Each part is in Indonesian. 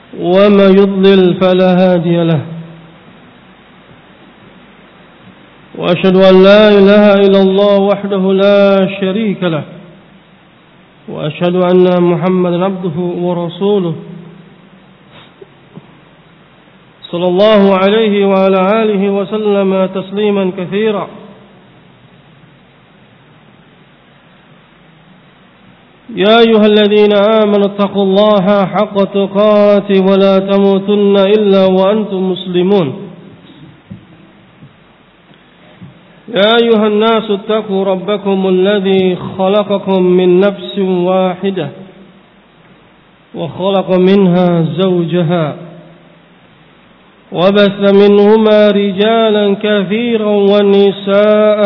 ومن يضلل فلا هادي له وأشهد أن لا إله إلا الله وحده لا شريك له وأشهد أن محمدا عبده ورسوله صلى الله عليه وعلى آله وسلم تسليما كثيرا يا أيها الذين آمنوا اتقوا الله حق تقاته ولا تموتن إلا وأنتم مسلمون يا أيها الناس اتقوا ربكم الذي خلقكم من نفس واحدة وخلق منها زوجها وبث منهما رجالا كثيرا ونساء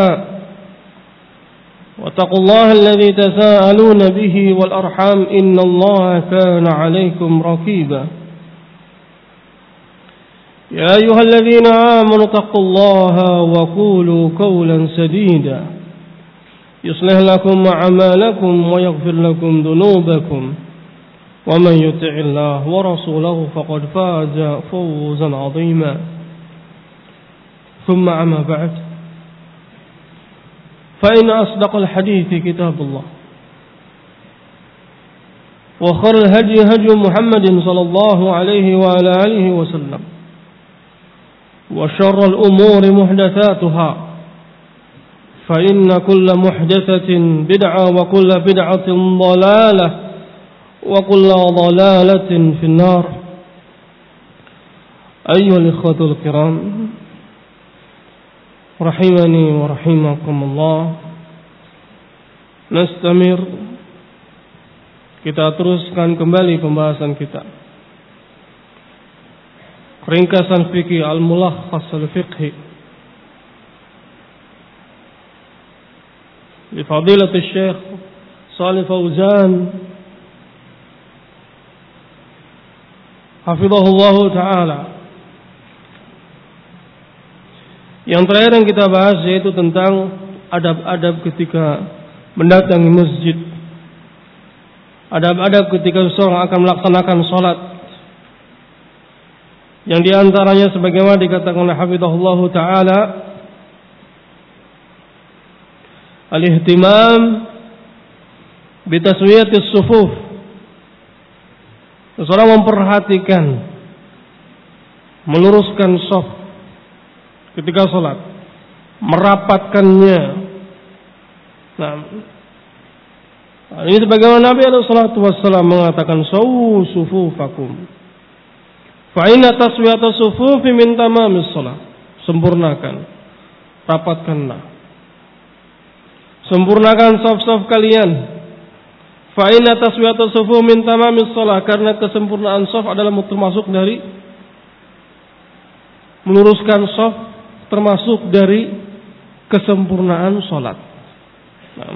واتقوا الله الذي تساءلون به والأرحام إن الله كان عليكم رقيبا يا أيها الذين آمنوا اتقوا الله وقولوا قولا سديدا يصلح لكم أعمالكم ويغفر لكم ذنوبكم ومن يطع الله ورسوله فقد فاز فوزا عظيما ثم أما بعد فإن أصدق الحديث كتاب الله وخير الهدي هدي محمد صلى الله عليه وعلى آله وسلم وشر الأمور محدثاتها فإن كل محدثة بدعة وكل بدعة ضلالة وكل ضلالة في النار. أيها الإخوة الكرام rahimani wa rahimakumullah. Nastamir, kita teruskan kembali pembahasan kita. Ringkasan fikih al-mulakhas al-fiqhi li fadilatul Syekh Shalih Fauzan hafizahullah taala. Yang terakhir yang kita bahas yaitu tentang adab-adab ketika mendatangi masjid. Adab-adab ketika seorang akan melaksanakan sholat. Yang diantaranya sebagaimana dikatakan oleh hafizahullah ta'ala, al-ihtimam bitaswiyatis sufuf. Seorang memperhatikan, meluruskan shaf ketika sholat, merapatkannya. Nah, ini sebagaimana Nabi SAW mengatakan, sawu sufufakum fa inna taswiyata sufufi min tamamis sholat. Sempurnakan, rapatkanlah, sempurnakan shaf-shaf kalian. Fa inna taswiyata sufufi min tamamis sholat, karena kesempurnaan shaf adalah termasuk dari meluruskan shaf, termasuk dari kesempurnaan sholat. Nah,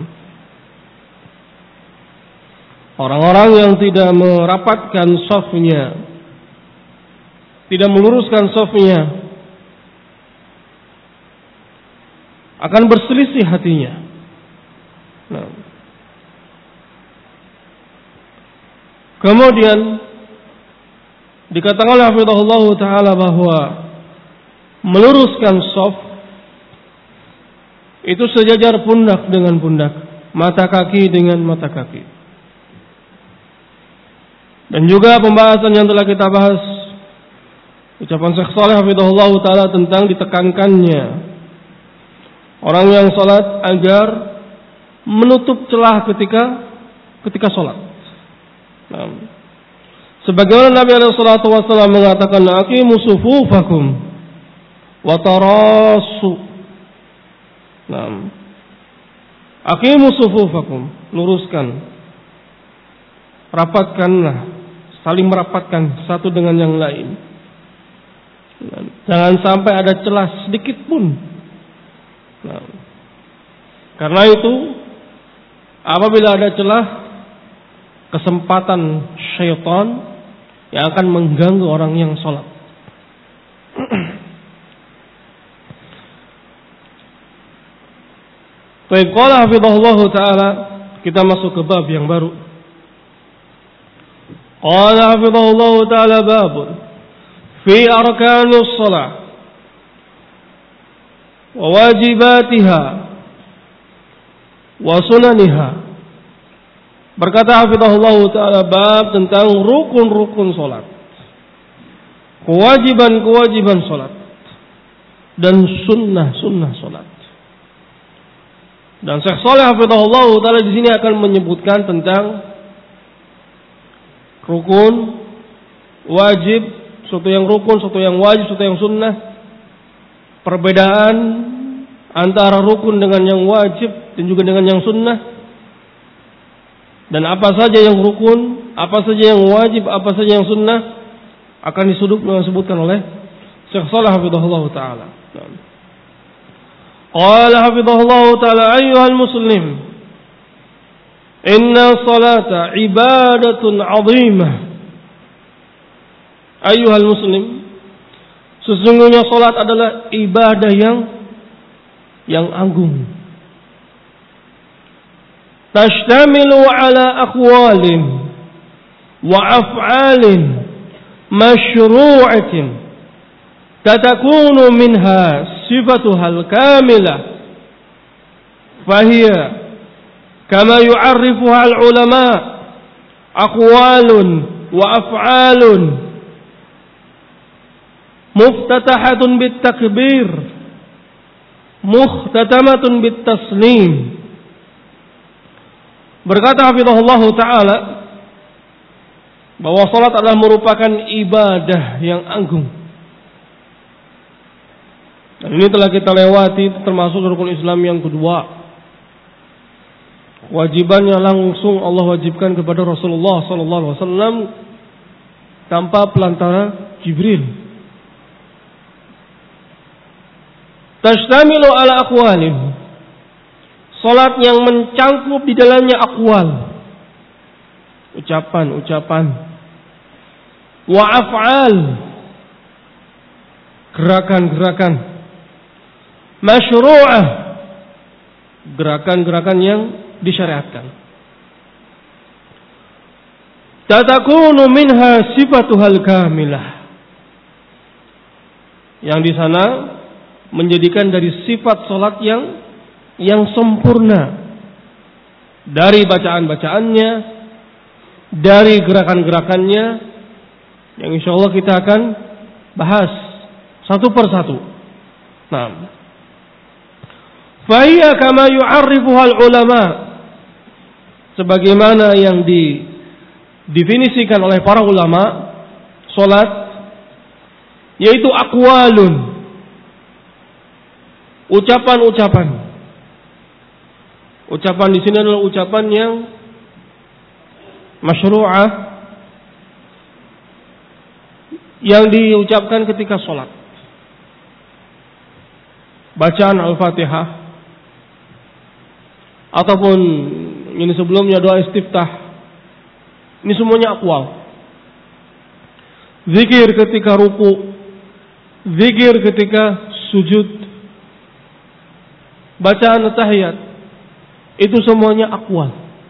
orang-orang yang tidak merapatkan shafnya, tidak meluruskan shafnya, akan berselisih hatinya. Nah, kemudian dikatakan oleh hafizahullah ta'ala bahwa meluruskan shaf itu sejajar pundak dengan pundak, mata kaki dengan mata kaki. Dan juga pembahasan yang telah kita bahas, ucapan Syekh Shalih hafizahullah ta'ala tentang ditekankannya orang yang sholat agar menutup celah ketika sholat. Nah, sebagaimana Nabi SAW mengatakan, aqimu sufufakum wa tarasu. Nah, aqimu sufufakum, luruskan, rapatkanlah, saling merapatkan satu dengan yang lain. Nah, jangan sampai ada celah sedikit pun. Nah, karena itu apabila ada celah, kesempatan syaitan yang akan mengganggu orang yang sholat. Baik, qala hafizahullah ta'ala, kita masuk ke bab yang baru. Qala hafizahullah ta'ala babun fi arkanus shalah wa wajibatiha wa sunaniha. Berkata hafizahullah ta'ala bab tentang rukun-rukun salat, kewajiban-kewajiban salat, dan sunnah-sunnah salat. Dan Syekh Shalih hafizahullah ta'ala di sini akan menyebutkan tentang rukun, wajib, suatu yang rukun, suatu yang wajib, suatu yang sunnah, perbedaan antara rukun dengan yang wajib dan juga dengan yang sunnah, dan apa saja yang rukun, apa saja yang wajib, apa saja yang sunnah akan disebutkan oleh Syekh Shalih hafizahullah ta'ala. Qala hafizahullah ta'ala ayyuhal muslim inna salata ibadatun 'azimah. Ayyuhal muslim, sesungguhnya salat adalah ibadah yang agung. Tashtamilu ala aqwalin wa af'alin masyru'atin tatakunu minha sifatuhal kamilah fahiya kama yu'arrifuha al-ulama aqwalun wa af'alun muftatahatun bit-takbir mukhtatamatun bit-taslim. Berkata hafizahullah ta'ala bahwa salat adalah merupakan ibadah yang agung. Dan ini telah kita lewati, termasuk rukun Islam yang kedua. Wajibannya langsung Allah wajibkan kepada Rasulullah sallallahu alaihi wasallam tanpa pelantara Jibril. Tashtamilu ala aqwalin. Salat yang mencangkup di dalamnya aqwal, ucapan-ucapan, wa af'al, gerakan-gerakan, masyru'ah, gerakan-gerakan yang disyariatkan. Tatakunu minha sifatuhal kamilah. Yang di sana menjadikan dari sifat salat yang sempurna, dari bacaan-bacaannya, dari gerakan-gerakannya, yang insya Allah kita akan bahas satu persatu. Nah, fahiya kama yu'arrifuhal ulama, sebagaimana yang didefinisikan oleh para ulama salat, yaitu aqwalun, ucapan-ucapan. Ucapan di sini adalah ucapan yang masyru'ah, yang diucapkan ketika sholat. Bacaan Al-Fatihah, ataupun ini sebelumnya doa istiftah, ini semuanya aqwal. Zikir ketika ruku, zikir ketika sujud, bacaan tahiyat, itu semuanya aqwal.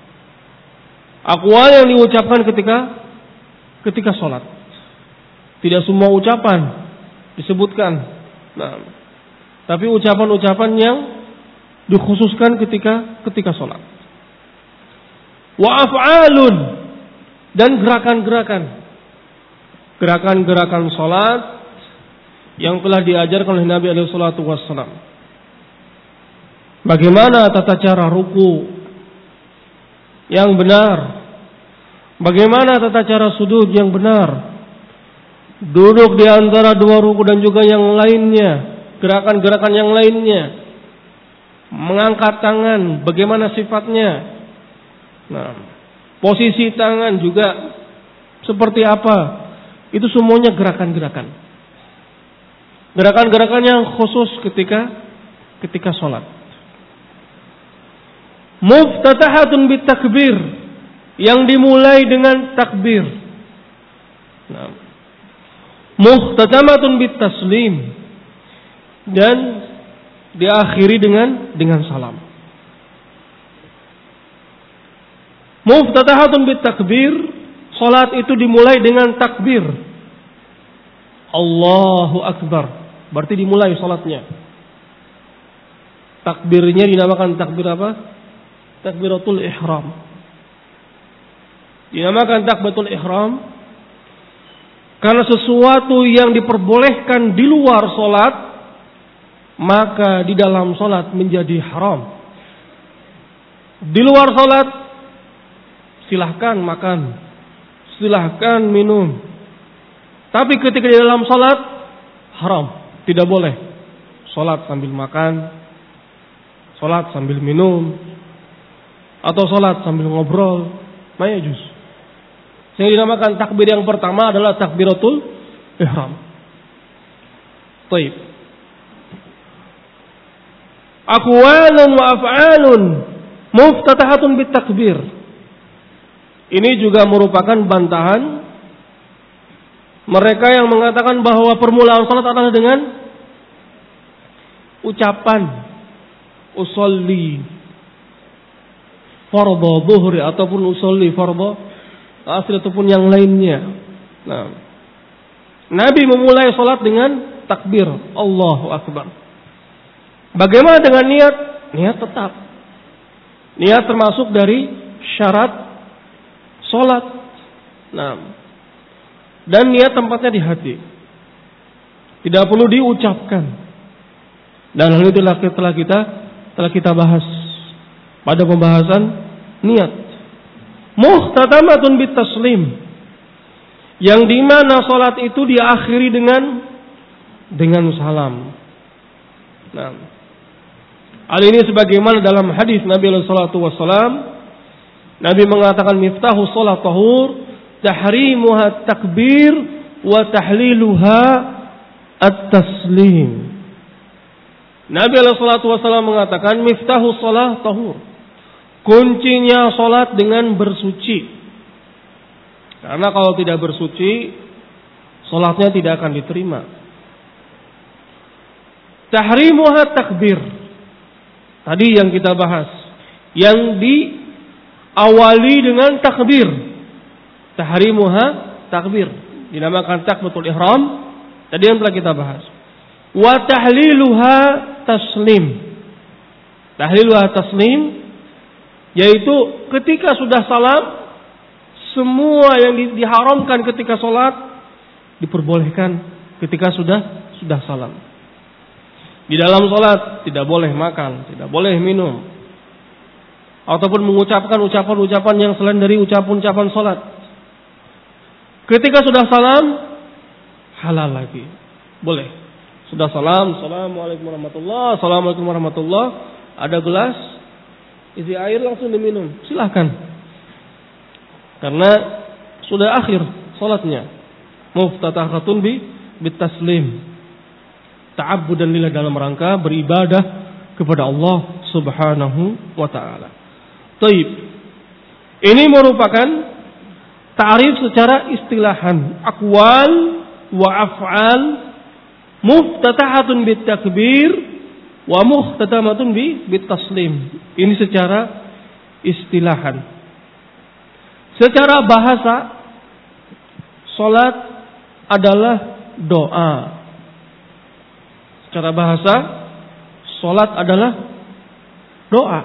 Aqwal yang diucapkan ketika sholat. Tidak semua ucapan disebutkan. Nah, tapi ucapan-ucapan yang dikhususkan ketika sholat. Wa af'alun, dan gerakan-gerakan. Gerakan-gerakan sholat yang telah diajarkan oleh Nabi alaihi salatu wassalam. Bagaimana tata cara ruku yang benar, bagaimana tata cara sujud yang benar, duduk di antara dua ruku dan juga yang lainnya, gerakan-gerakan yang lainnya, mengangkat tangan, bagaimana sifatnya, nah, posisi tangan juga seperti apa, itu semuanya gerakan-gerakan, gerakan-gerakan yang khusus ketika sholat. Muftatahatun bitakbir, yang dimulai dengan takbir. Nah, muhtatamatun bitaslim, dan diakhiri dengan salam. Muftatahatun bitakbir, Salat itu dimulai dengan takbir. Allahu Akbar. Berarti dimulai salatnya. Takbirnya dinamakan takbir apa? Takbiratul ihram. Dinamakan takbiratul ihram karena sesuatu yang diperbolehkan di luar salat, maka di dalam salat menjadi haram. Di luar salat silahkan makan, silahkan minum. Tapi ketika di dalam salat haram, tidak boleh. Salat sambil makan, salat sambil minum, atau salat sambil ngobrol, mayajuz. Yang dinamakan takbir yang pertama adalah takbiratul ihram. Baik. Aqwalun wa af'alun muftatahatun bitakbir. Ini juga merupakan bantahan mereka yang mengatakan bahwa permulaan salat adalah dengan ucapan usolli fardhu dhuhri ataupun usolli fardhu asr ataupun yang lainnya. Nah, Nabi memulai salat dengan takbir Allahu Akbar. Bagaimana dengan niat? Niat tetap. Niat termasuk dari syarat salat. Nah, dan niat tempatnya di hati. Tidak perlu diucapkan. Dan hal itu telah kita bahas pada pembahasan niat. Muhtatamatun bitaslim. Yang di mana salat itu diakhiri dengan salam. Nah, hal ini sebagaimana dalam hadis Nabi sallallahu alaihi wasallam, Nabi mengatakan miftahu shalah tahur, tahrimuha takbir wa tahliluha at-taslim. Nabi sallallahu alaihi wasallam mengatakan miftahu shalah tahur. Kuncinya salat dengan bersuci. Karena kalau tidak bersuci, salatnya tidak akan diterima. Tahrimuha takbir. Tadi yang kita bahas, yang diawali dengan takbir. Tahrimuha takbir, dinamakan takbiratul ihram. Tadi yang telah kita bahas. Wa tahliluha taslim. Tahliluha taslim, yaitu ketika sudah salam, semua yang diharamkan ketika salat diperbolehkan ketika sudah salam. Di dalam salat tidak boleh makan, tidak boleh minum, ataupun mengucapkan ucapan-ucapan yang selain dari ucapan-ucapan salat. Ketika sudah salam, halal lagi, boleh. Sudah salam, assalamualaikum warahmatullah, assalamualaikum warahmatullah. Ada gelas, isi air langsung diminum, silahkan. Karena sudah akhir salatnya. Muftatahatun bitaslim. Ta'abbudan lillah, dalam rangka beribadah kepada Allah Subhanahu wa taala. Taib. Ini merupakan ta'rif secara istilahan, aqwal wa af'al muftatahatun bitakbir wa muhtatamatun bitaslim. Ini secara istilahan. Secara bahasa, salat adalah doa. Secara bahasa, salat adalah doa.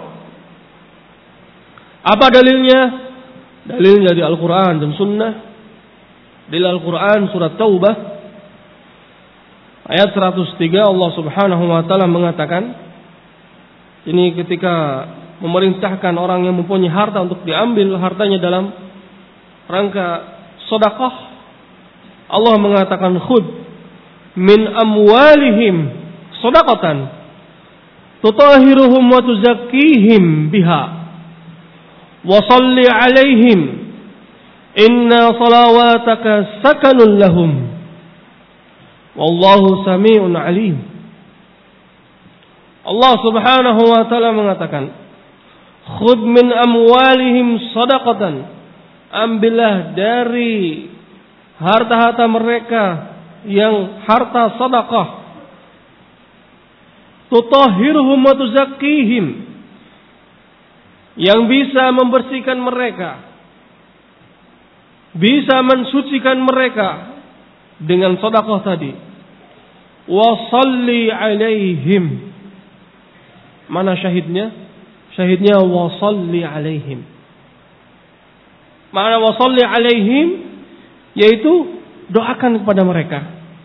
Apa dalilnya? Dalilnya dari Al-Quran dan Sunnah. Dari Al-Quran surat Taubah ayat 103, Allah Subhanahu wa taala mengatakan, ini ketika memerintahkan orang yang mempunyai harta untuk diambil hartanya dalam rangka sedekah. Allah mengatakan, khudh min amwalihim shadaqatan tutahhiruhum wa tuzakkihim biha wa shalli 'alaihim inna salawataka sakanun lahum wallahu sami'un 'alim. Allah Subhanahu wa taala mengatakan, khudh min amwalihim shadaqatan, ambillah dari harta-harta mereka yang harta sedekah, tutahhiruhum wa tuzakkihim, yang bisa membersihkan mereka, bisa mensucikan mereka dengan sedekah tadi. Wa shalli alaihim. Mana syahidnya? Syahidnya wa shalli alaihim. Makna wa shalli alaihim yaitu doakan kepada mereka.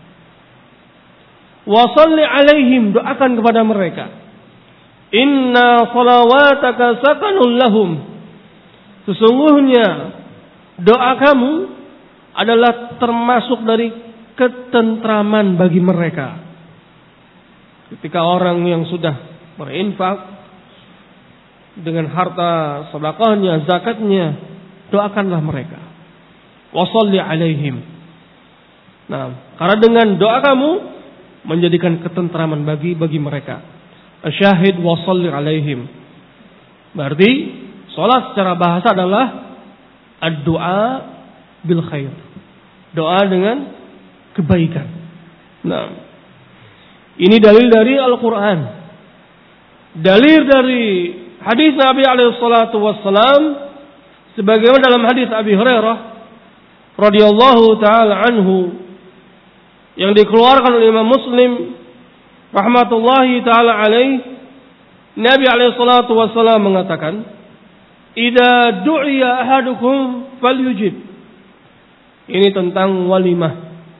Wa shalli alaihim, doakan kepada mereka. Inna salawataka sakanun lahum. Sesungguhnya doa kamu adalah termasuk dari ketentraman bagi mereka. Ketika orang yang sudah berinfak dengan harta sedekahnya, zakatnya, doakanlah mereka. Wa shalli alaihim. Nah, karena dengan doa kamu menjadikan ketentraman bagi mereka. Asyahid wa shalli alaihim. Berarti salat secara bahasa adalah ad-du'a bil khair. Doa dengan kebaikan. Nah, ini dalil dari Al-Qur'an. Dalil dari hadis Nabi alaihi salatu wassalam sebagaimana dalam hadis Abi Hurairah radhiyallahu taala anhu yang dikeluarkan oleh Imam Muslim rahmatullahi taala alaih. Nabi alaihi salatu wassalam mengatakan, "Idza du'iya ahadukum falyujib." Ini tentang walimah.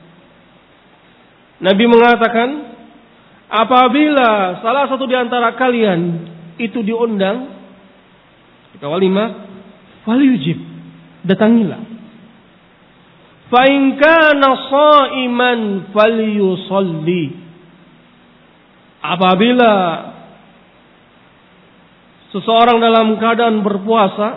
Nabi mengatakan, apabila salah satu di antara kalian itu diundang ke walimah, falyujib, datangilah. Fa in kana sha'iman falyusalli. Apabila seseorang dalam keadaan berpuasa,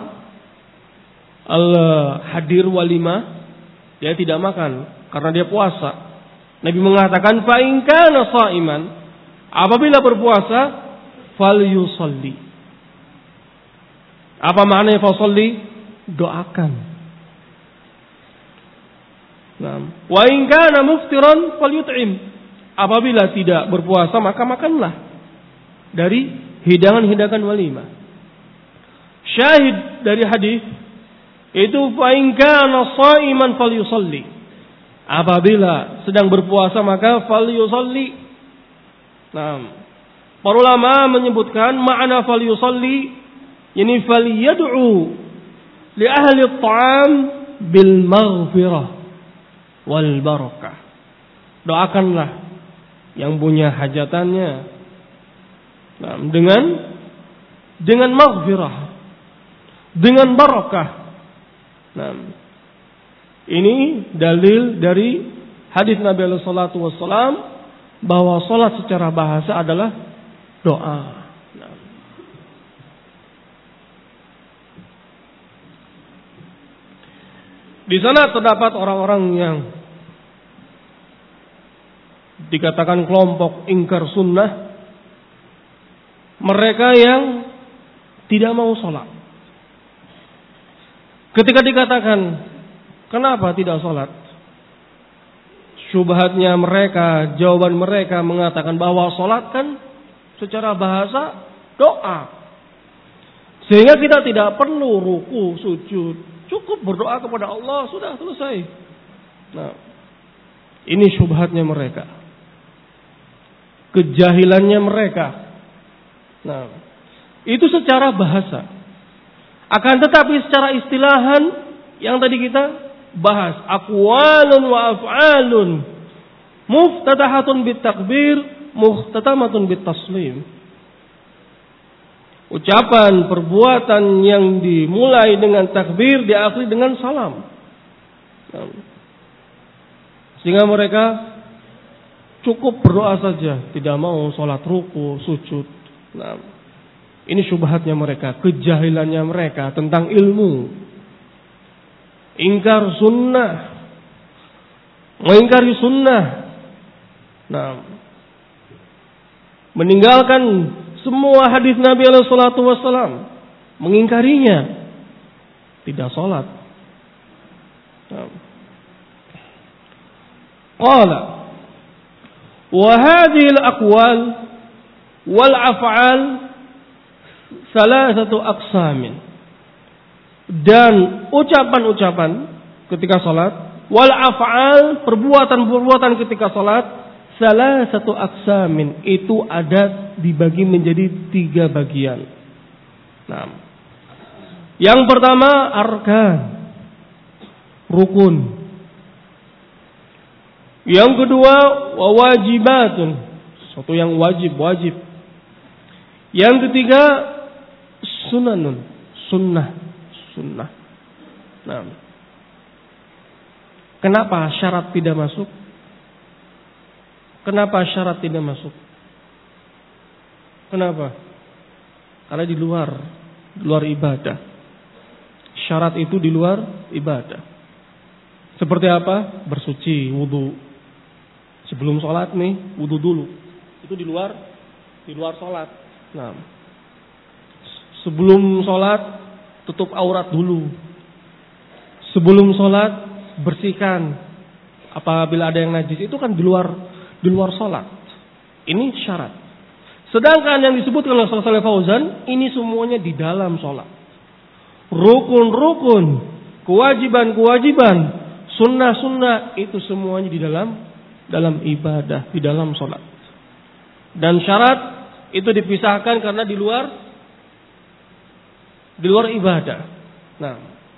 hadir walimah, dia tidak makan karena dia puasa. Nabi mengatakan fa in kana sha'iman, apabila berpuasa falyusalli. Apa maknanya fasalli? Doakan. Nah, wa in kana muftiran falyut'im. Apabila tidak berpuasa maka makanlah dari hidangan-hidangan walimah. Syahid dari hadis itu fa in kana sha'iman falyusalli. Apabila sedang berpuasa maka falyusalli. Nah, para ulama menyebutkan makna falyusalli yani falyad'u li ahli at-ta'am bil maghfirah wal barakah. Doakanlah yang punya hajatannya dengan maghfirah, dengan barakah. Nah, ini dalil dari hadis Nabi sallallahu alaihi wasallam bahwa salat secara bahasa adalah doa. Nah, di sana terdapat orang-orang yang dikatakan kelompok ingkar sunnah, mereka yang tidak mau sholat. Ketika dikatakan kenapa tidak sholat, syubhatnya mereka, jawaban mereka mengatakan bahwa sholat kan secara bahasa doa, sehingga kita tidak perlu ruku, sujud, cukup berdoa kepada Allah, sudah selesai. Nah, ini syubhatnya mereka, kejahilannya mereka. Nah, itu secara bahasa. Akan tetapi secara istilahan yang tadi kita bahas, aqwalun wa af'alun muftatahatun bit takbir, muhtatamatun bit taslim. Ucapan, perbuatan yang dimulai dengan takbir, diakhiri dengan salam. Nah, sehingga mereka cukup berdoa saja, tidak mau sholat ruku, sujud. Nah, ini syubhatnya mereka, kejahilannya mereka tentang ilmu. Ingkar sunnah, mengingkari sunnah. Nah, meninggalkan semua hadis Nabi sallallahu alaihi wasallam, mengingkarinya, tidak sholat. Nah, qala wa hadhihi al-aqwal wal af'al salasatu aqsamin. Dan ucapan-ucapan ketika salat, wal af'al, perbuatan-perbuatan ketika salat, salah satu aqsamin, itu ada dibagi menjadi 3 bagian. Nah, yang pertama arkan, rukun. Yang kedua wajibatun, sesuatu yang wajib. Yang ketiga sunanun, sunnah. Nah, kenapa syarat tidak masuk? Kenapa? Karena di luar ibadah. Syarat itu di luar ibadah. Seperti apa? Bersuci, wudu. Sebelum sholat nih, wudu dulu. Itu di luar sholat. Nah, sebelum sholat tutup aurat dulu. Sebelum sholat bersihkan apabila ada yang najis. Itu kan di luar sholat. Ini syarat. Sedangkan yang disebutkan oleh Shalih Fauzan, ini semuanya di dalam sholat. Rukun-rukun, kewajiban-kewajiban, sunnah-sunnah, itu semuanya di dalam ibadah, di dalam sholat. Dan syarat itu dipisahkan karena di luar ibadah. Nah,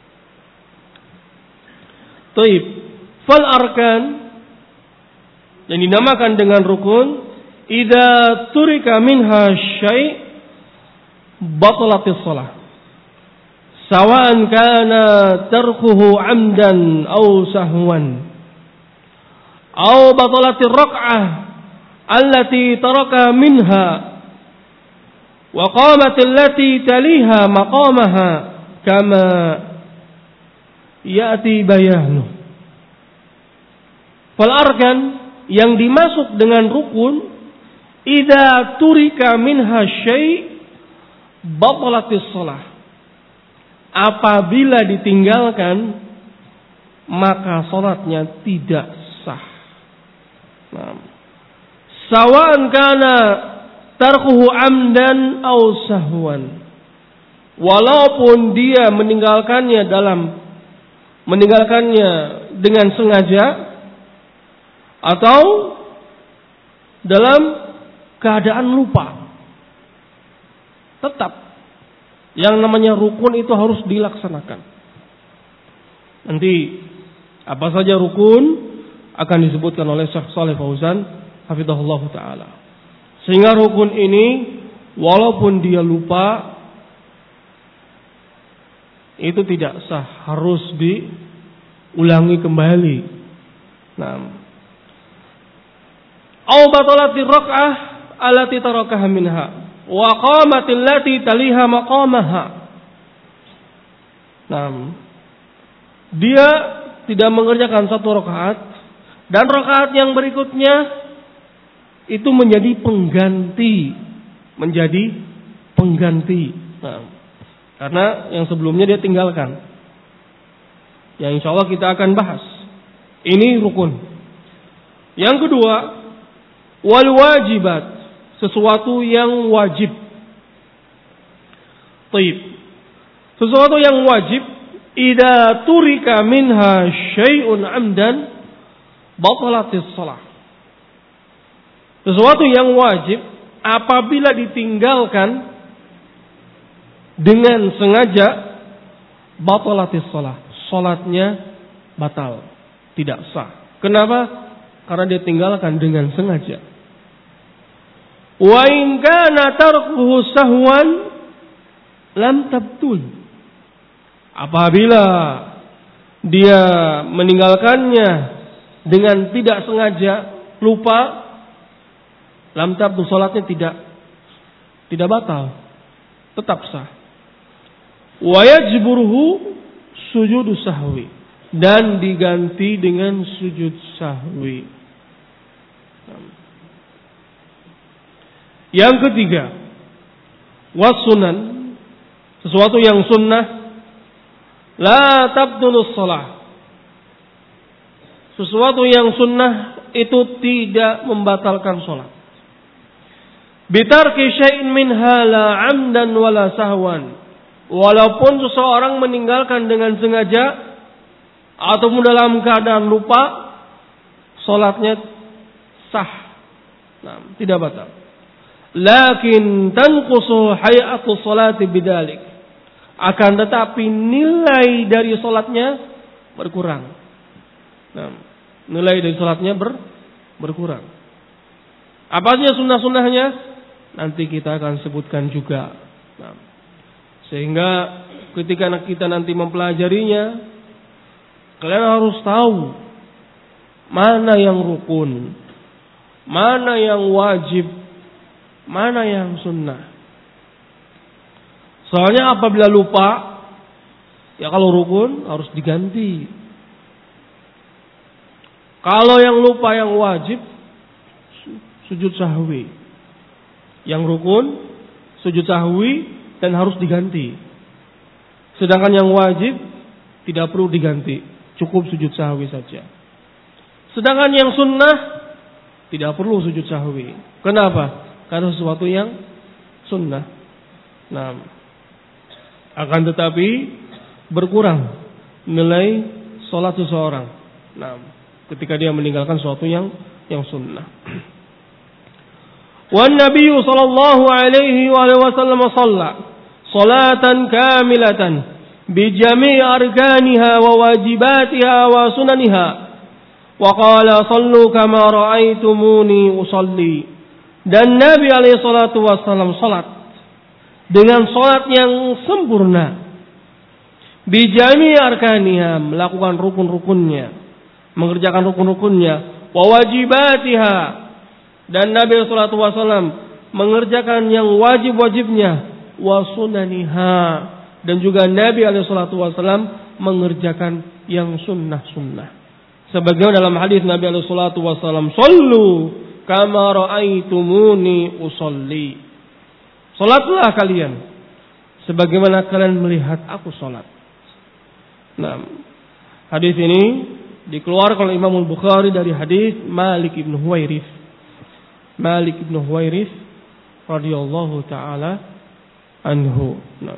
taib, fal arkan yang dinamakan dengan rukun, idza turika minha syai' batalatis shalah. Sawa'an kana tarkuhu 'amdan aw sahwan. Aw batalatir rak'ah allati taraka minha wa qamat allati taliha maqamaha kama ya'ti bayanu. Fal arkan yang dimasuk dengan rukun, idza turika minha syai' batalatis shalah. Apabila ditinggalkan maka salatnya tidak sah. Nah, sawa'an kana tarkuhu amdan aw sahwan. Walaupun dia meninggalkannya dengan sengaja atau dalam keadaan lupa, tetap yang namanya rukun itu harus dilaksanakan. Nanti apa saja rukun akan disebutkan oleh Syekh Shalih Fauzan hafizahullah taala. Sehingga rukun ini walaupun dia lupa itu tidak sah, harus diulangi kembali. Nah, au batalati rak'ah allati tarakaha minha wa qamatil lati taliha maqamaha. Nah, dia tidak mengerjakan satu rakaat dan rakaat yang berikutnya itu menjadi pengganti. Nah, karena yang sebelumnya dia tinggalkan. Yang insyaallah kita akan bahas. Ini rukun. Yang kedua, wal wajibat, sesuatu yang wajib. Taib. Sesuatu yang wajib, idza turika minha syai'un 'amdan batalatis shalah. Sesuatu yang wajib apabila ditinggalkan dengan sengaja batalatis shalah. Salatnya batal, tidak sah. Kenapa? Karena dia tinggalkan dengan sengaja. Wa in kana tarkuhu sahwan lam tabtul. Apabila dia meninggalkannya dengan tidak sengaja, lupa, lam tabtul, salatnya tidak batal, tetap sah. Wa yajburuhu sujudu sahwi, dan diganti dengan sujud sahwi. Yang ketiga, wasunan, sesuatu yang sunnah, la tabdulus shalah. Sesuatu yang sunnah itu tidak membatalkan salat. Bitarki syai'in minha la 'amdan wala sahwan. Walaupun seseorang meninggalkan dengan sengaja ataupun dalam keadaan lupa, salatnya sah. Nah, tidak batal. Lakin tanqusu hay'atu salati bidzalik. Akan tetapi nilai dari salatnya berkurang. Nah, nilai dari salatnya berkurang. Apa saja sunnah-sunnahnya? Nanti kita akan sebutkan juga. Nah, sehingga ketika kita nanti mempelajarinya, kalian harus tahu mana yang rukun, mana yang wajib, mana yang sunnah. Soalnya apabila lupa, ya kalau rukun harus diganti. Kalau yang lupa yang wajib, sujud sahwi. Yang rukun, sujud sahwi dan harus diganti. Sedangkan yang wajib tidak perlu diganti, cukup sujud sahwi saja. Sedangkan yang sunnah tidak perlu sujud sahwi. Kenapa? Karena sesuatu yang sunnah. Nah, akan tetapi berkurang nilai salat seseorang. Nah, ketika dia meninggalkan sesuatu yang sunnah. Wan Nabi sallallahu alaihi wasallam shalla salatan kamilatan bi jami' arkaniha wa wajibatiha wa sunaniha wa qala sallu kama ra'aitumuni usalli. Dan Nabi alaihi salatu wasallam salat dengan salat yang sempurna, bi jami' arkaniha, melakukan rukun-rukunnya, mengerjakan rukun-rukunnya, wa wajibatiha, dan Nabi sallallahu alaihi wasallam mengerjakan yang wajib-wajibnya, wa sunaniha, dan juga Nabi alaihi salatu wasallam mengerjakan yang sunnah-sunnah. Sebagaimana dalam hadis Nabi alaihi salatu wasallam, "Shallu kama ra'aitumuni usolli." Salatlah kalian sebagaimana kalian melihat aku salat. Nah, hadis ini dikeluarkan oleh Imam Al-Bukhari dari hadis Malik ibn Huwairits. Malik ibn Huwairits radhiyallahu taala anhu. Nah.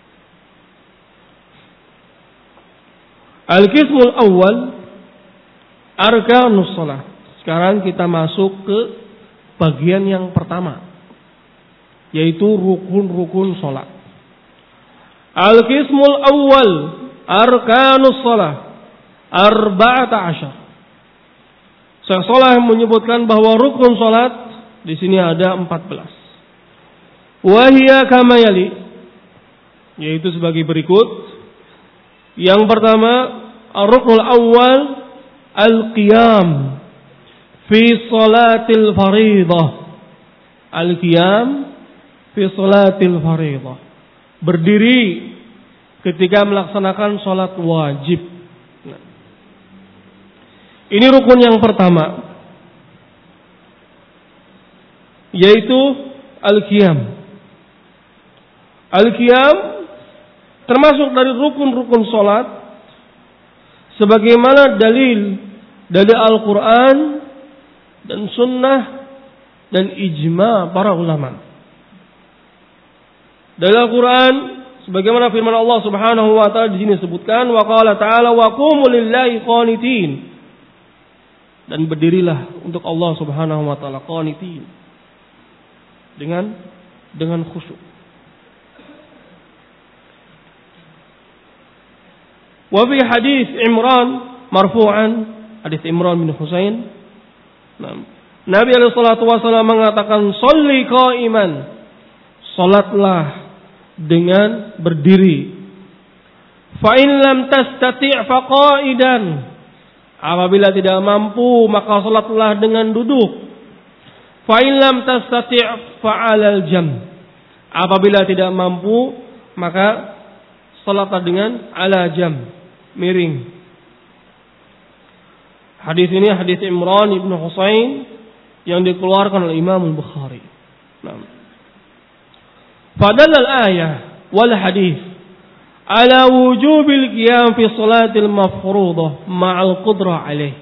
Al-qismul awal arkanus shalah. Sekarang kita masuk ke bagian yang pertama, yaitu rukun-rukun salat. Al-qismul awal arkanus shalah 14. Syekh Shalih menyebutkan bahwa rukun salat di sini ada 14. Wa hiya kama yali, yaitu sebagai berikut. Yang pertama, ar-ruknul awal al-qiyam fi salatil fardhah. Al-qiyam fi salatil fardhah. Berdiri ketika melaksanakan salat wajib. Ini rukun yang pertama, yaitu al-qiyam. Al-qiyam termasuk dari rukun-rukun salat sebagaimana dalil dari Al-Quran dan sunnah dan ijma para ulama. Dari Al-Quran sebagaimana firman Allah Subhanahu wa taala di sini sebutkan, wa qala ta'ala wa qumu lillahi qanitin. Dan berdirilah untuk Allah Subhanahu wa taala qanitin, dengan khusyuk. Wa fi hadis Imran marfu'an, hadis Imran bin Husain, Nabi alaihi salatu wasallam mengatakan, "Shalli qa'iman." Salatlah dengan berdiri. Fa in lam tastati' fa qa'idan. Apabila tidak mampu, maka salatlah dengan duduk. Fa in lam tastati' fa 'alal jam. Apabila tidak mampu, maka salatlah dengan ala jam, miring. Hadis ini hadis Imran ibn Husain yang dikeluarkan oleh Imam Al-Bukhari. Fadalla al-ayah wal hadis ala wujubil qiyam fi salatil mafruḍah ma'al qudrah alaih.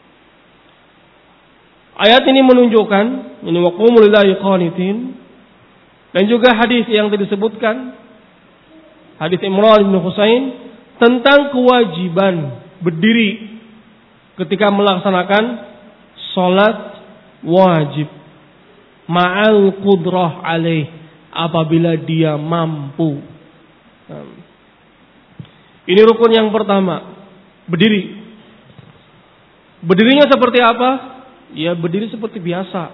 Ayat ini menunjukkan ini wa qumu lillahi qanitin, dan juga hadis yang tadi disebutkan, hadis Imran bin Husain, tentang kewajiban berdiri ketika melaksanakan salat wajib ma'al qudrah alaih, apabila dia mampu. Ini rukun yang pertama, berdiri. Berdirinya seperti apa? Ya berdiri seperti biasa.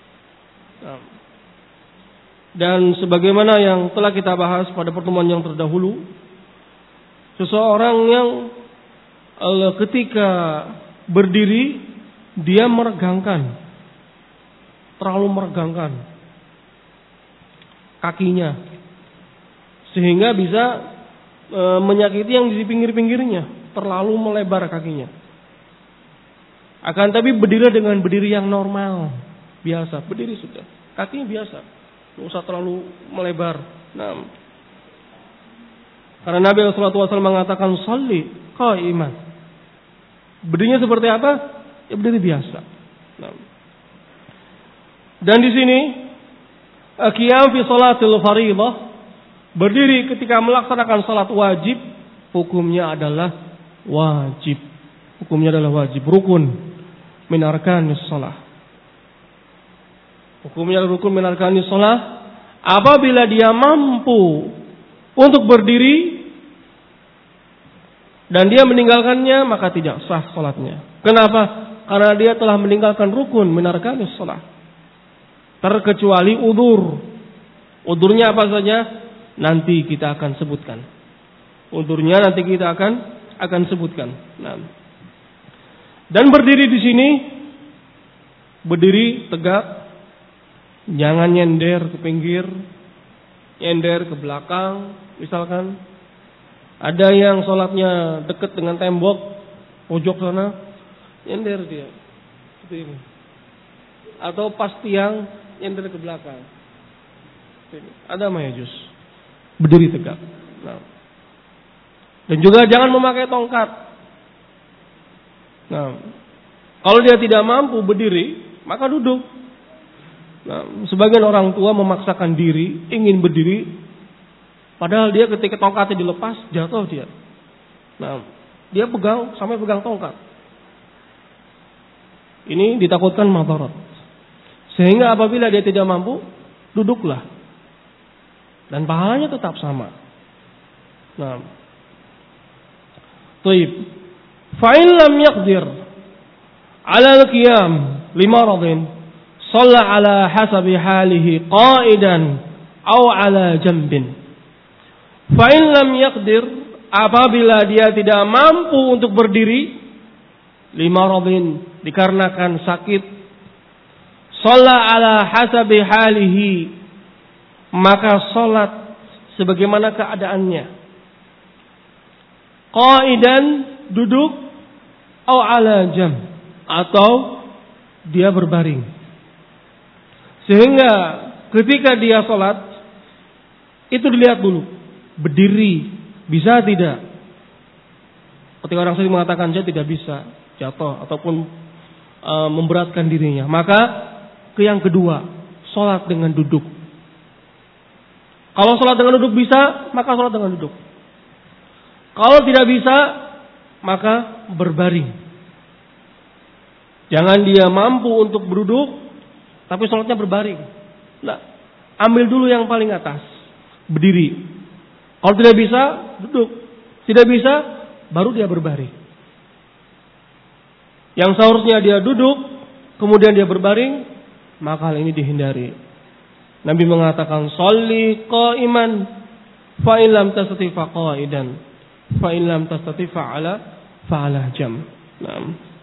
Dan sebagaimana yang telah kita bahas pada pertemuan yang terdahulu, seseorang yang ketika berdiri dia meregangkan, terlalu meregangkan kakinya, sehingga bisa menyakiti yang di pinggir-pinggirnya, terlalu melebar kakinya. Akan tapi berdiri dengan berdiri yang normal, biasa, berdiri sudah, kakinya biasa, tidak usah terlalu melebar. Nah, karena Nabi SAW mengatakan sholli qa'iman. Berdirinya seperti apa? Ya berdiri biasa. Nah. Dan di sini qiyam fi salatil fardhah, berdiri ketika melaksanakan salat wajib, hukumnya adalah wajib. Hukumnya adalah wajib, rukun min arkanis shalah. Hukumnya adalah rukun min arkanis shalah. Apabila dia mampu untuk berdiri dan dia meninggalkannya, maka tidak sah salatnya. Kenapa? Karena dia telah meninggalkan rukun min arkanis shalah. Terkecuali udzur. Udzurnya apa saja? Nanti kita akan sebutkan. Udzurnya nanti kita akan sebutkan. Nah. Dan berdiri di sini, berdiri tegak, jangan nyender ke pinggir, nyender ke belakang. Misalkan ada yang sholatnya dekat dengan tembok, pojok sana, nyender dia, seperti ini. Atau pas tiang, nyender ke belakang. Ada mayajus, berdiri tegak. Nah. Dan juga jangan memakai tongkat. Nah, kalau dia tidak mampu berdiri, maka duduk. Nah, sebagian orang tua memaksakan diri ingin berdiri, padahal dia ketika tongkatnya dilepas jatuh dia. Nah, dia sampai pegang tongkat. Ini ditakutkan madarat. Sehingga apabila dia tidak mampu, duduklah. Dan pahalanya tetap sama. Nah, Taib. Fa'in lam yaqdir ala al-qiyam limaradin shalla ala hasabi halihi qa'idan aw ala jambin. Fa'in lam yaqdir, apabila dia tidak mampu untuk berdiri limaradin, dikarenakan sakit, shalla ala hasabi halihi, maka salat sebagaimana keadaannya. Qa'idan, duduk, atau ala jam, atau dia berbaring. Sehingga ketika dia sholat, itu dilihat dulu, berdiri bisa tidak. Ketika orang sering mengatakan saya tidak bisa, jatuh ataupun memberatkan dirinya, maka ke yang kedua, sholat dengan duduk. Kalau sholat dengan duduk bisa, maka sholat dengan duduk. Kalau tidak bisa, maka berbaring. Jangan dia mampu untuk berduduk, tapi sholatnya berbaring. Nah, ambil dulu yang paling atas, berdiri. Kalau tidak bisa, duduk. Tidak bisa, baru dia berbaring. Yang seharusnya dia duduk, kemudian dia berbaring, maka hal ini dihindari. Nabi mengatakan, sholli qa'iman, fa in lam tastati fa qa'idan. Fa in lam tastati fa'ala jam. Nah.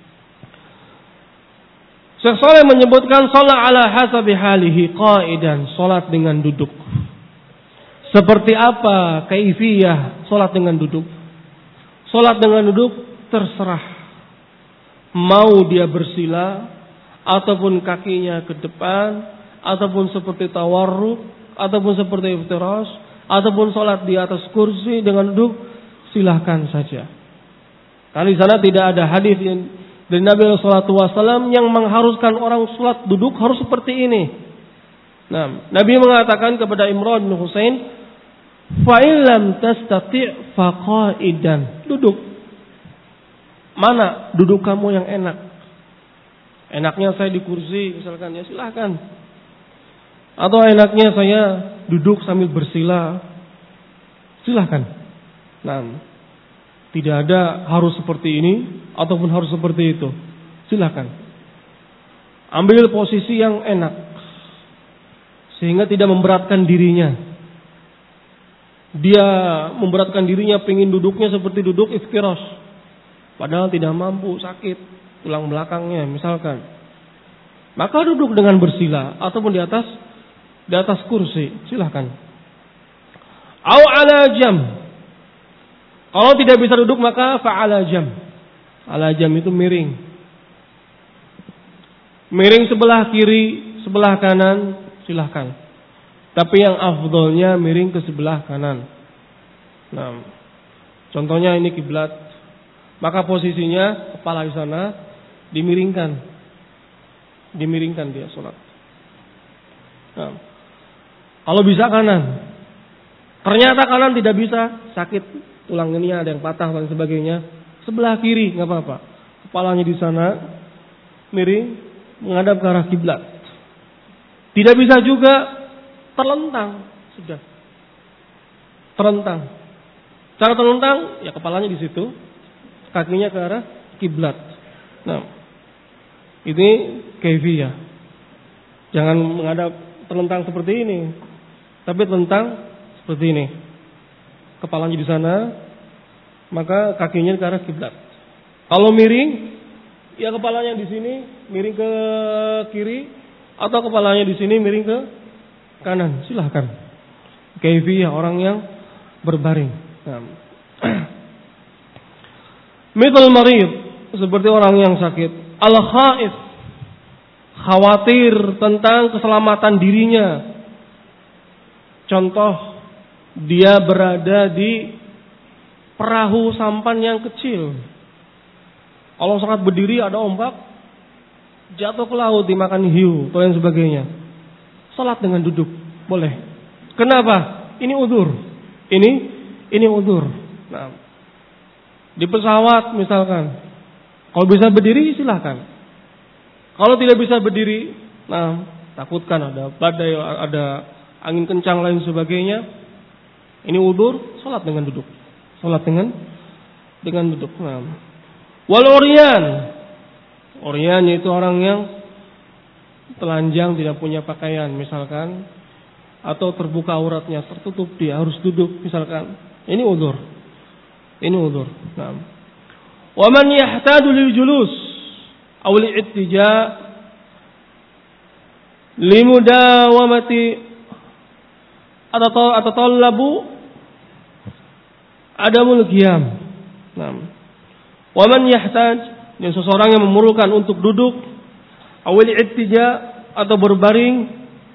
Syekh Shalih menyebutkan salat ala hasabi halihi qa'idan, salat dengan duduk. Seperti apa kaifiyah salat dengan duduk? Salat dengan duduk terserah. Mau dia bersila ataupun kakinya ke depan, ataupun seperti tawarruk, ataupun seperti iftirash, ataupun salat di atas kursi dengan duduk, silahkan saja. Karena di sana tidak ada hadis dari Nabi SAW yang mengharuskan orang salat duduk harus seperti ini. Nah, Nabi mengatakan kepada Imran bin Husain, fa in lam tastati' fa qa'idan, duduk. Mana duduk kamu yang enak? Enaknya saya di kursi misalkan, ya silahkan. Atau enaknya saya duduk sambil bersila, silahkan. Nah, tidak ada harus seperti ini ataupun harus seperti itu. Silahkan. Ambil posisi yang enak, sehingga tidak memberatkan dirinya. Dia memberatkan dirinya, pengen duduknya seperti duduk iftiras, padahal tidak mampu, sakit tulang belakangnya misalkan. Maka duduk dengan bersila ataupun di atas kursi, silahkan. Au ala jam. Kalau tidak bisa duduk maka fa'ala jam. Ala jam itu miring. Miring sebelah kiri, sebelah kanan, silahkan. Tapi yang afdolnya miring ke sebelah kanan. Nah, contohnya ini kiblat. Maka posisinya kepala di sana dimiringkan. Dimiringkan dia sholat. Nah, kalau bisa kanan. Ternyata kanan tidak bisa, sakit tulang ini ada yang patah dan sebagainya. Sebelah kiri nggak apa-apa. Kepalanya di sana miring menghadap ke arah kiblat. Tidak bisa juga terlentang, sudah. Terlentang. Cara terlentang ya kepalanya di situ, kakinya ke arah kiblat. Nah, ini kaifiyah. Jangan menghadap terlentang seperti ini, tapi terlentang seperti ini. Kepalanya di sana, maka kakinya ke arah kiblat. Kalau miring, ya kepalanya di sini miring ke kiri, atau kepalanya di sini miring ke kanan. Silahkan. Kaifiyah orang yang berbaring. Nah. Mithal marid, seperti orang yang sakit. Al-khaif, khawatir tentang keselamatan dirinya. Contoh, dia berada di perahu sampan yang kecil. Kalau sangat berdiri ada ombak, jatuh ke laut, dimakan hiu, atau yang sebagainya. Salat dengan duduk, boleh. Kenapa? Ini udzur. Ini udzur. Nah, di pesawat misalkan, kalau bisa berdiri silahkan. Kalau tidak bisa berdiri, nah takutkan ada badai, ada angin kencang lain sebagainya. Ini udzur, salat dengan duduk. Salat dengan duduk. Nah. Wal uryan. Uryan itu orang yang telanjang, tidak punya pakaian misalkan, atau terbuka auratnya, tertutup, dia harus duduk misalkan. Ini udzur. Ini udzur. Nah. Wa man yahtadu lil julus aw li ittija limudawamati atatallabu adamul qiyam. Nah. Wa man yahtaj, yang seseorang yang memerlukan untuk duduk, awil ittija atau berbaring,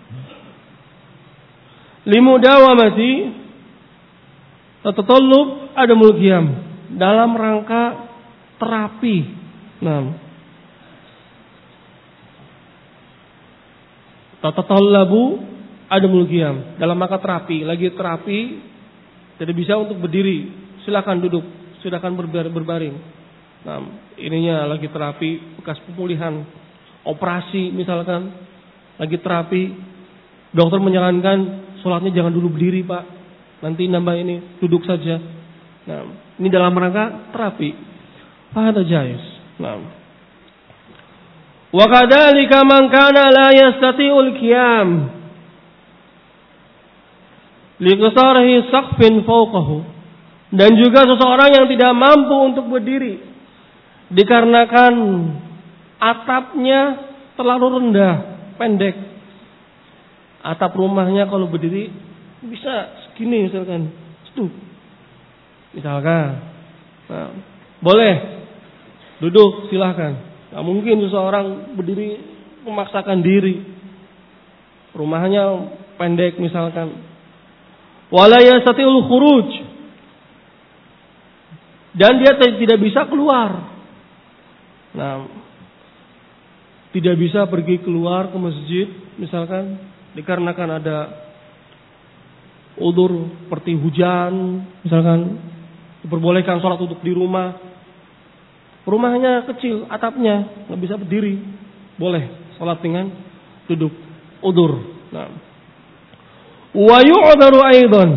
limudawamati tatatallub adamul qiyam, dalam rangka terapi. Nah. Tatatallabu adamul qiyam, dalam rangka terapi, lagi terapi tidak bisa untuk berdiri, silakan duduk, silakan berbaring. Nah, ininya lagi terapi, bekas pemulihan, operasi misalkan, lagi terapi, dokter menyarankan sholatnya jangan dulu berdiri pak, nanti nambah ini, duduk saja. Nah, ini dalam rangka terapi. Fahada jaiz. Nah, wa kadzalika man kana la yastati'ul qiyam liqsarihi saqfin fawqahu, dan juga seseorang yang tidak mampu untuk berdiri dikarenakan atapnya terlalu rendah, pendek. Atap rumahnya kalau berdiri bisa segini misalkan, misalkan. Nah, boleh duduk silahkan. Nah, mungkin seseorang berdiri memaksakan diri, rumahnya pendek misalkan. Wala yastati'ul khuruj, dan dia tidak bisa keluar. Nah, tidak bisa pergi keluar ke masjid misalkan dikarenakan ada udzur seperti hujan misalkan, diperbolehkan sholat duduk di rumah. Rumahnya kecil, atapnya, nggak bisa berdiri. Boleh salat dengan duduk. Udzur. Nah. Wa yu'dharu aidan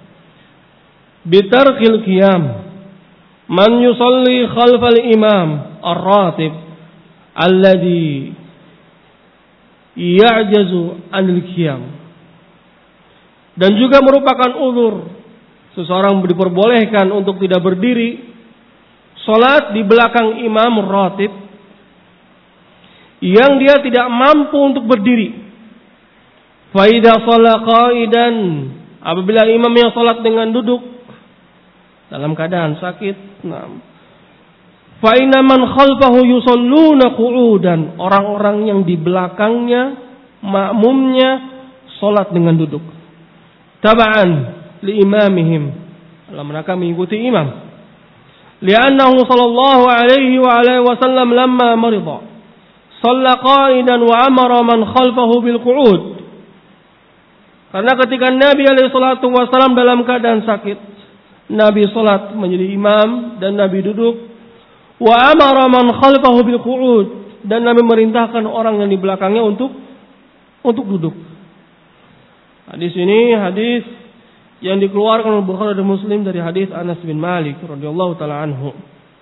bitarkil qiyam man yusalli khalfal imam ar-ratib alladhi ya'jazu 'anil qiyam. Dan juga merupakan uzur seseorang diperbolehkan untuk tidak berdiri salat di belakang imam ratib yang dia tidak mampu untuk berdiri. Fa idza shalla qa'idan, apabila imam yang salat dengan duduk dalam keadaan sakit, fa inna man khalfahu yusalluna qu'udan, orang-orang yang di belakangnya makmumnya salat dengan duduk. Taba'an li imamihim, dalam rangka mengikuti imam. Li'annahu sallallahu alaihi wa alihi wasallam lamma marida shalla qa'idan wa amara man khalfahu bil qu'ud. Karena ketika Nabi alaihi salatu wasallam dalam keadaan sakit, Nabi salat menjadi imam dan Nabi duduk. Wa amara man khalfahu bil qu'ud, dan Nabi merintahkan orang yang di belakangnya untuk duduk. Hadis ini hadis yang dikeluarkan oleh Bukhari dan Muslim dari hadis Anas bin Malik radhiyallahu taala anhu.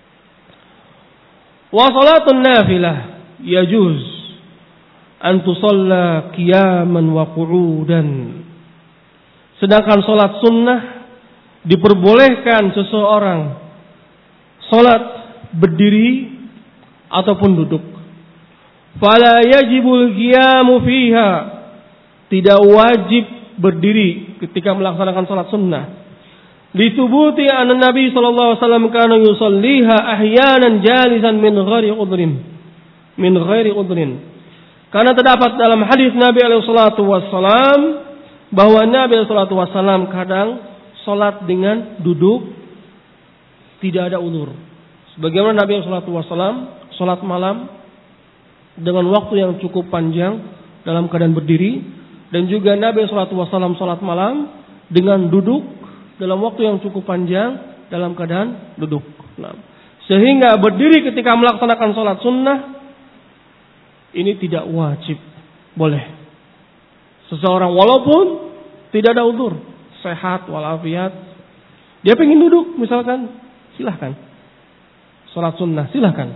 Wa salatun nafilah yajuz an tusalla qiyaman wa qu'udan. Sedangkan salat sunnah diperbolehkan seseorang salat berdiri ataupun duduk. Fala yajibul qiyamu fiha, tidak wajib berdiri ketika melaksanakan salat sunnah. Ditubuti anna Nabi sallallahu alaihi wasallam kana yusalliha ahyanan jalisan min ghairi udhrin. Karena terdapat dalam hadis Nabi alaihi salatu wasallam bahwa Nabi alaihi salatu wasallam kadang salat dengan duduk, tidak ada uzur. Sebagaimana Nabi alaihi salatu wasallam salat malam dengan waktu yang cukup panjang dalam keadaan berdiri. Dan juga Nabi SAW salat malam dengan duduk dalam waktu yang cukup panjang dalam keadaan duduk. Sehingga berdiri ketika melaksanakan salat sunnah ini tidak wajib, boleh. Seseorang walaupun tidak ada uzur, sehat walafiat, dia pengen duduk misalkan, silahkan. Salat sunnah silahkan.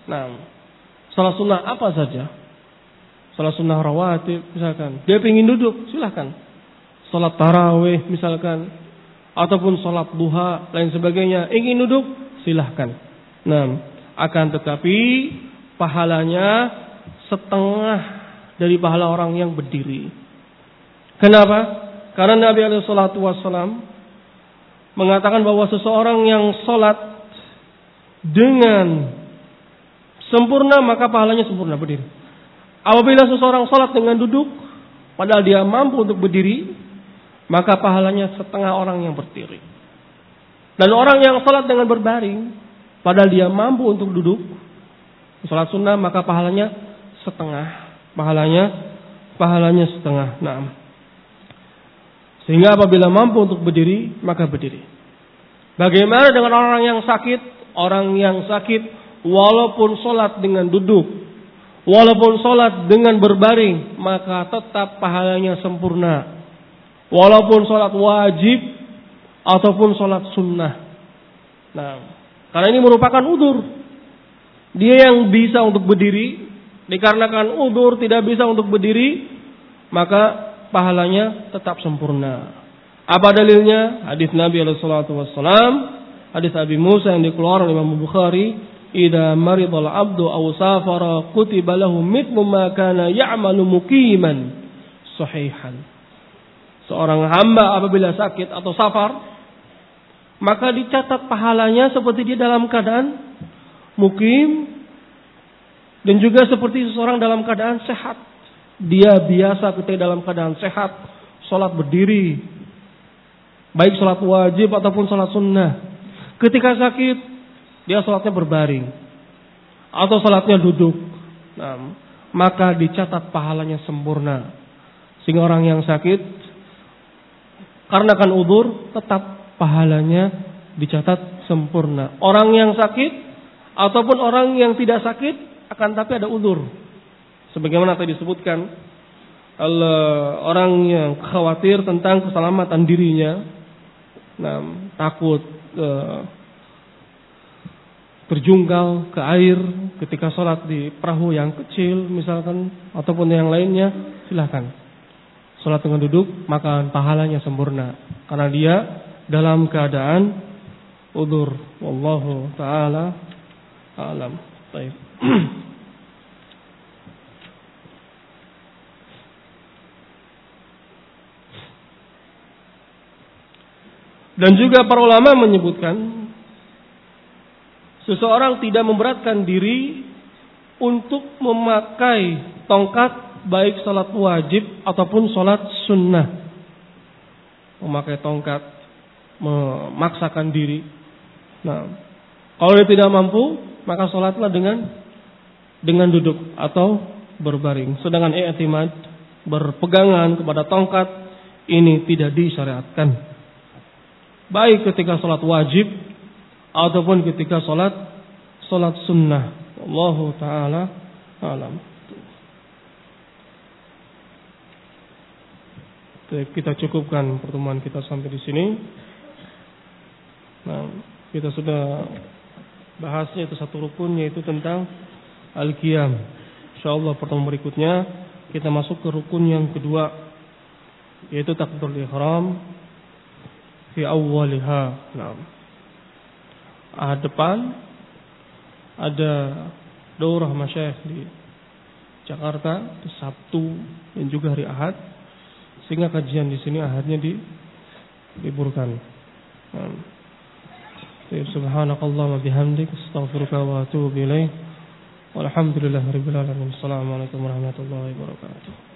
Salat sunnah apa saja. Salat sunnah rawatib misalkan, dia ingin duduk, silahkan. Salat tarawih misalkan, ataupun salat duha lain sebagainya, ingin duduk, silahkan. Akan tetapi pahalanya setengah dari pahala orang yang berdiri. Kenapa? Karena Nabi alaihi salatu wassalam mengatakan bahwa seseorang yang salat dengan sempurna maka pahalanya sempurna berdiri. Apabila seseorang salat dengan duduk, padahal dia mampu untuk berdiri, maka pahalanya setengah orang yang berdiri. Dan orang yang salat dengan berbaring, padahal dia mampu untuk duduk, salat sunnah, maka pahalanya setengah. Pahalanya setengah. Sehingga apabila mampu untuk berdiri, maka berdiri. Bagaimana dengan orang yang sakit? Orang yang sakit, walaupun salat dengan duduk, walaupun salat dengan berbaring, maka tetap pahalanya sempurna. Walaupun salat wajib ataupun salat sunnah. Karena ini merupakan udzur. Dia yang bisa untuk berdiri, dikarenakan udzur tidak bisa untuk berdiri, maka pahalanya tetap sempurna. Apa dalilnya? Hadis Nabi alaihi salatu wassalam, hadis Abi Musa yang dikeluarkan oleh Imam Bukhari, idza maridal abdu aw safara kutiba lahu mithlu ma kana ya'malu muqiman sahihan. Seorang hamba apabila sakit atau safar, maka dicatat pahalanya seperti dia dalam keadaan mukim, dan juga seperti seseorang dalam keadaan sehat. Dia biasa ketika dalam keadaan sehat salat berdiri, baik salat wajib ataupun salat sunnah. Ketika sakit dia salatnya berbaring atau salatnya duduk, maka dicatat pahalanya sempurna. Sehingga orang yang sakit karena kan udzur, tetap pahalanya dicatat sempurna. Orang yang sakit ataupun orang yang tidak sakit akan tapi ada uzur. Sebagaimana tadi disebutkan, orang yang khawatir tentang keselamatan dirinya, takut terjungkal ke air ketika sholat di perahu yang kecil misalkan, ataupun yang lainnya, silahkan sholat dengan duduk, maka pahalanya sempurna karena dia dalam keadaan udzur. Wallahu ta'ala a'lam. Baik. Dan juga para ulama menyebutkan seseorang tidak memberatkan diri untuk memakai tongkat baik salat wajib ataupun salat sunnah. Memakai tongkat, memaksakan diri. Nah, kalau dia tidak mampu, maka salatlah dengan duduk atau berbaring. Sedangkan i'timad, berpegangan kepada tongkat, ini tidak disyariatkan. Baik ketika salat wajib ataupun ketika salat sunnah. Wallahu ta'ala alam. Kita cukupkan pertemuan kita sampai di sini. Nah, kita sudah bahasnya itu satu rukun, yaitu tentang al-qiyam. Insyaallah pertemuan berikutnya kita masuk ke rukun yang kedua, yaitu takbiratul ihram fi awwaliha. Nah, depan ada daurah masyayikh di Jakarta di Sabtu dan juga hari Ahad, sehingga kajian di sini Ahadnya diliburkan. Subhanakallahumma bihamdik, astaghfiruka wa atubu ilaik. Walhamdulillahirabbil alamin. Assalamualaikum warahmatullahi wabarakatuh.